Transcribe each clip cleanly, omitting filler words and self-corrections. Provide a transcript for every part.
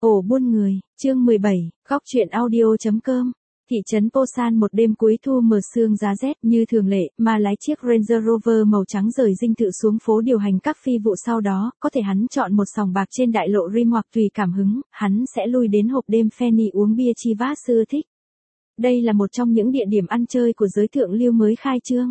Ổ buôn người, chương 17, góc truyện audio.com. Thị trấn Posan một đêm cuối thu mờ sương giá rét như thường lệ, mà lái chiếc Range Rover màu trắng rời dinh thự xuống phố điều hành các phi vụ sau đó, có thể hắn chọn một sòng bạc trên đại lộ Rim hoặc tùy cảm hứng, hắn sẽ lui đến hộp đêm Fanny uống bia Chivas ưa thích. Đây là một trong những địa điểm ăn chơi của giới thượng lưu mới khai trương.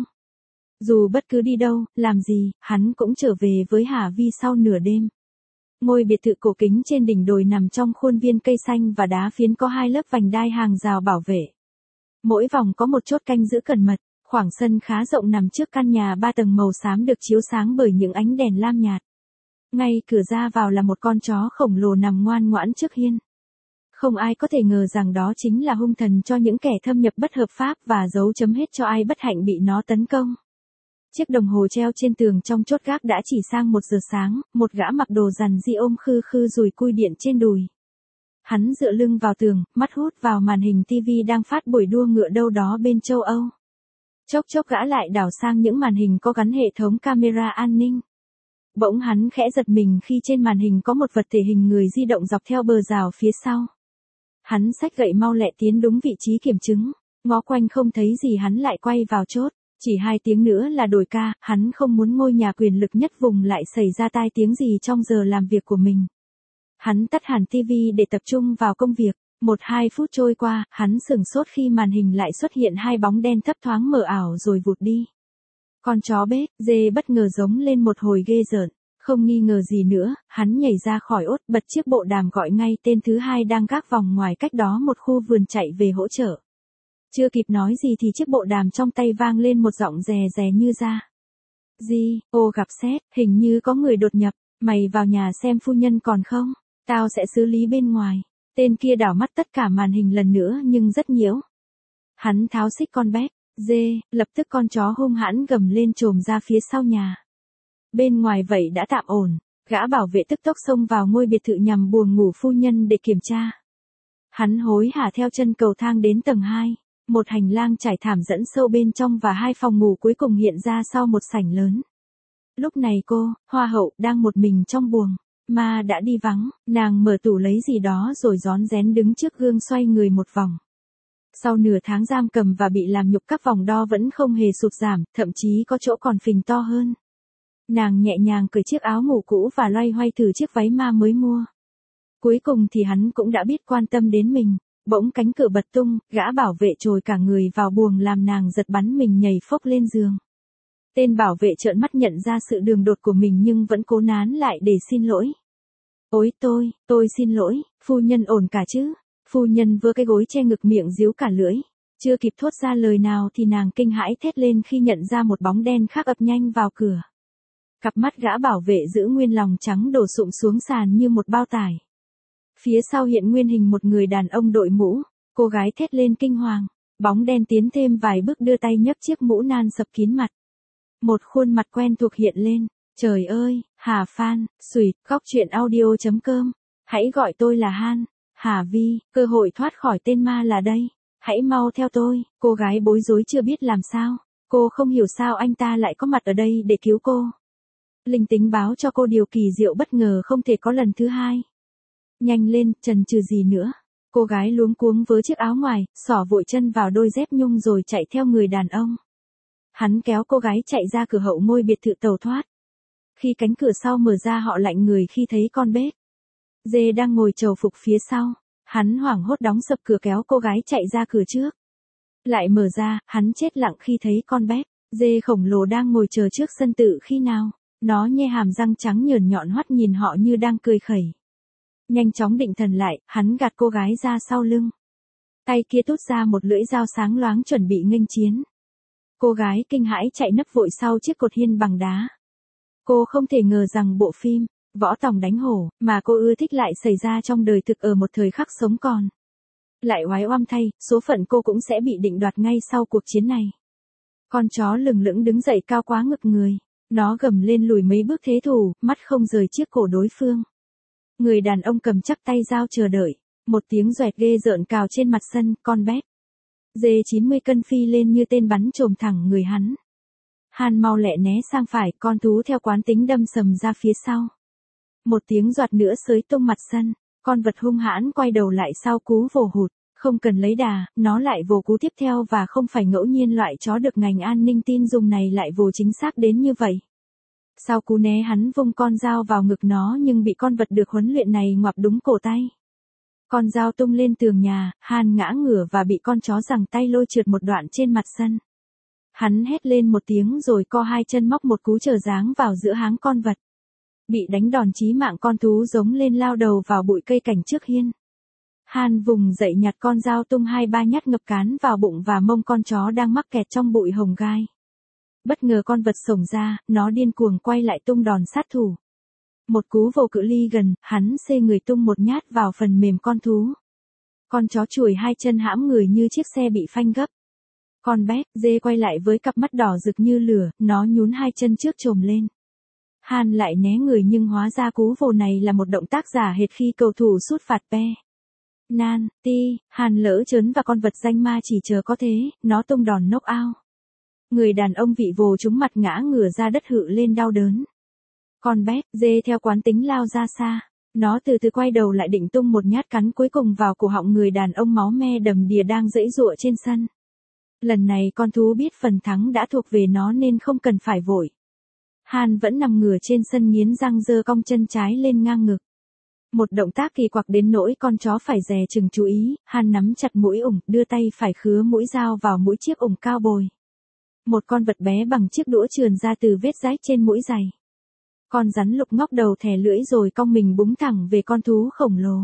Dù bất cứ đi đâu, làm gì, hắn cũng trở về với Hà Vi sau nửa đêm. Ngôi biệt thự cổ kính trên đỉnh đồi nằm trong khuôn viên cây xanh và đá phiến có 2 lớp vành đai hàng rào bảo vệ. Mỗi vòng có một chốt canh giữ cẩn mật, khoảng sân khá rộng nằm trước căn nhà 3 tầng màu xám được chiếu sáng bởi những ánh đèn lam nhạt. Ngay cửa ra vào là một con chó khổng lồ nằm ngoan ngoãn trước hiên. Không ai có thể ngờ rằng đó chính là hung thần cho những kẻ thâm nhập bất hợp pháp và dấu chấm hết cho ai bất hạnh bị nó tấn công. Chiếc đồng hồ treo trên tường trong chốt gác đã chỉ sang 1 giờ sáng, một gã mặc đồ rằn di ôm khư khư dùi cui điện trên đùi. Hắn dựa lưng vào tường, mắt hút vào màn hình TV đang phát buổi đua ngựa đâu đó bên châu Âu. Chốc chốc gã lại đảo sang những màn hình có gắn hệ thống camera an ninh. Bỗng hắn khẽ giật mình khi trên màn hình có một vật thể hình người di động dọc theo bờ rào phía sau. Hắn xách gậy mau lẹ tiến đúng vị trí kiểm chứng, ngó quanh không thấy gì hắn lại quay vào chốt. Chỉ 2 tiếng nữa là đổi ca, hắn không muốn ngôi nhà quyền lực nhất vùng lại xảy ra tai tiếng gì trong giờ làm việc của mình. Hắn tắt hẳn TV để tập trung vào công việc. 1-2 phút trôi qua, hắn sửng sốt khi màn hình lại xuất hiện 2 bóng đen thấp thoáng mờ ảo rồi vụt đi. Con chó bết, dê bất ngờ giống lên một hồi ghê rợn. Không nghi ngờ gì nữa, hắn nhảy ra khỏi ốt, bật chiếc bộ đàm gọi ngay tên thứ 2 đang gác vòng ngoài cách đó một khu vườn chạy về hỗ trợ. Chưa kịp nói gì thì chiếc bộ đàm trong tay vang lên một giọng rè rè như ra. Gì, ô gặp xét, hình như có người đột nhập, mày vào nhà xem phu nhân còn không, tao sẽ xử lý bên ngoài. Tên kia đảo mắt tất cả màn hình lần nữa nhưng rất nhiễu. Hắn tháo xích con bét, dê, lập tức con chó hung hãn gầm lên trồm ra phía sau nhà. Bên ngoài vậy đã tạm ổn, gã bảo vệ tức tốc xông vào ngôi biệt thự nhằm buồng ngủ phu nhân để kiểm tra. Hắn hối hả theo chân cầu thang đến tầng 2. Một hành lang trải thảm dẫn sâu bên trong và 2 phòng ngủ cuối cùng hiện ra sau một sảnh lớn. Lúc này cô, hoa hậu, đang một mình trong buồng. Ma đã đi vắng, nàng mở tủ lấy gì đó rồi rón rén đứng trước gương xoay người một vòng. Sau nửa tháng giam cầm và bị làm nhục các vòng đo vẫn không hề sụt giảm, thậm chí có chỗ còn phình to hơn. Nàng nhẹ nhàng cởi chiếc áo ngủ cũ và loay hoay thử chiếc váy ma mới mua. Cuối cùng thì hắn cũng đã biết quan tâm đến mình. Bỗng cánh cửa bật tung, gã bảo vệ trồi cả người vào buồng làm nàng giật bắn mình nhảy phốc lên giường. Tên bảo vệ trợn mắt nhận ra sự đường đột của mình nhưng vẫn cố nán lại để xin lỗi. Ôi tôi xin lỗi, phu nhân ổn cả chứ? Phu nhân vơ cái gối che ngực miệng díu cả lưỡi. Chưa kịp thốt ra lời nào thì nàng kinh hãi thét lên khi nhận ra một bóng đen khác ập nhanh vào cửa. Cặp mắt gã bảo vệ giữ nguyên lòng trắng đổ sụm xuống sàn như một bao tải. Phía sau hiện nguyên hình một người đàn ông đội mũ, cô gái thét lên kinh hoàng, bóng đen tiến thêm vài bước đưa tay nhấc chiếc mũ nan sập kín mặt. Một khuôn mặt quen thuộc hiện lên, trời ơi, Hà Phan, Sweet, góc truyện audio.com, hãy gọi tôi là Han, Hà Vi, cơ hội thoát khỏi tên ma là đây, hãy mau theo tôi, cô gái bối rối chưa biết làm sao, cô không hiểu sao anh ta lại có mặt ở đây để cứu cô. Linh tính báo cho cô điều kỳ diệu bất ngờ không thể có lần thứ 2. Nhanh lên, chần chừ gì nữa. Cô gái luống cuống với chiếc áo ngoài, xỏ vội chân vào đôi dép nhung rồi chạy theo người đàn ông. Hắn kéo cô gái chạy ra cửa hậu ngôi biệt thự tàu thoát. Khi cánh cửa sau mở ra họ lạnh người khi thấy con bết. Dê đang ngồi chầu phục phía sau. Hắn hoảng hốt đóng sập cửa kéo cô gái chạy ra cửa trước. Lại mở ra, hắn chết lặng khi thấy con bết. Dê khổng lồ đang ngồi chờ trước sân tự khi nào. Nó nhe hàm răng trắng nhờn nhọn hoắt nhìn họ như đang cười khẩy. Nhanh chóng định thần lại, hắn gạt cô gái ra sau lưng. Tay kia tút ra một lưỡi dao sáng loáng chuẩn bị nghênh chiến. Cô gái kinh hãi chạy nấp vội sau chiếc cột hiên bằng đá. Cô không thể ngờ rằng bộ phim Võ Tòng đánh hổ mà cô ưa thích lại xảy ra trong đời thực ở một thời khắc sống còn. Lại oái oăm thay, số phận cô cũng sẽ bị định đoạt ngay sau cuộc chiến này. Con chó lừng lững đứng dậy cao quá ngực người. Nó gầm lên lùi mấy bước thế thủ, mắt không rời chiếc cổ đối phương. Người đàn ông cầm chắc tay dao chờ đợi. Một tiếng doẹt ghê rợn cào trên mặt sân, con bét. Dê 90 cân phi lên như tên bắn chồm thẳng người hắn. Han mau lẹ né sang phải, con thú theo quán tính đâm sầm ra phía sau. Một tiếng giọt nữa xới tung mặt sân. Con vật hung hãn quay đầu lại sau cú vồ hụt, không cần lấy đà, nó lại vồ cú tiếp theo và không phải ngẫu nhiên loại chó được ngành an ninh tin dùng này lại vồ chính xác đến như vậy. Sau cú né hắn vung con dao vào ngực nó nhưng bị con vật được huấn luyện này ngoặp đúng cổ tay. Con dao tung lên tường nhà, Han ngã ngửa và bị con chó giằng tay lôi trượt một đoạn trên mặt sân. Hắn hét lên một tiếng rồi co hai chân móc một cú trở giáng vào giữa háng con vật. Bị đánh đòn chí mạng, con thú giống lên lao đầu vào bụi cây cảnh trước hiên. Han vùng dậy nhặt con dao tung 2-3 nhát ngập cán vào bụng và mông con chó đang mắc kẹt trong bụi hồng gai. Bất ngờ con vật xổng ra, nó điên cuồng quay lại tung đòn sát thủ. Một cú vồ cự ly gần, hắn xê người tung một nhát vào phần mềm con thú. Con chó chùi hai chân hãm người như chiếc xe bị phanh gấp. Con bé, dê quay lại với cặp mắt đỏ rực như lửa, nó nhún hai chân trước chồm lên. Han lại né người nhưng hóa ra cú vồ này là một động tác giả hệt khi cầu thủ sút phạt pe. Nan, ti, Han lỡ chớn và con vật danh ma chỉ chờ có thế, nó tung đòn knock out. Người đàn ông bị vồ trúng mặt ngã ngửa ra đất hự lên đau đớn. Con bé, dê theo quán tính lao ra xa. Nó từ từ quay đầu lại định tung một nhát cắn cuối cùng vào cổ họng người đàn ông máu me đầm đìa đang giãy giụa trên sân. Lần này con thú biết phần thắng đã thuộc về nó nên không cần phải vội. Han vẫn nằm ngửa trên sân nghiến răng giơ cong chân trái lên ngang ngực. Một động tác kỳ quặc đến nỗi con chó phải dè chừng chú ý, Han nắm chặt mũi ủng, đưa tay phải khứa mũi dao vào mũi chiếc ủng cao bồi. Một con vật bé bằng chiếc đũa trườn ra từ vết rách trên mũi giày. Con rắn lục ngóc đầu thè lưỡi rồi cong mình búng thẳng về con thú khổng lồ.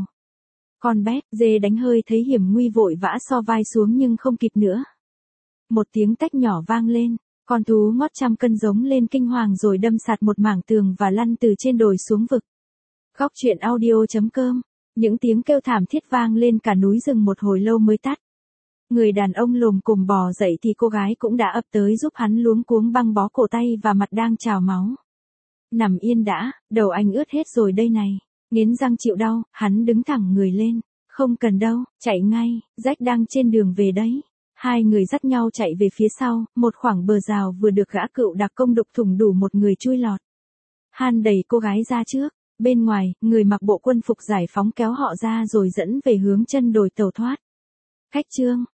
Con bé, dê đánh hơi thấy hiểm nguy vội vã so vai xuống nhưng không kịp nữa. Một tiếng tách nhỏ vang lên, con thú ngót trăm cân giống lên kinh hoàng rồi đâm sạt một mảng tường và lăn từ trên đồi xuống vực. Góc truyện audio.com, những tiếng kêu thảm thiết vang lên cả núi rừng một hồi lâu mới tắt. Người đàn ông lồm cồm bò dậy thì cô gái cũng đã ập tới giúp hắn luống cuống băng bó cổ tay và mặt đang trào máu. Nằm yên đã, đầu anh ướt hết rồi đây này. Nghiến răng chịu đau, hắn đứng thẳng người lên. Không cần đâu, chạy ngay, Jack đang trên đường về đấy. Hai người dắt nhau chạy về phía sau, một khoảng bờ rào vừa được gã cựu đặc công đục thủng đủ một người chui lọt. Han đẩy cô gái ra trước, bên ngoài, người mặc bộ quân phục giải phóng kéo họ ra rồi dẫn về hướng chân đồi tàu thoát. Khách trương,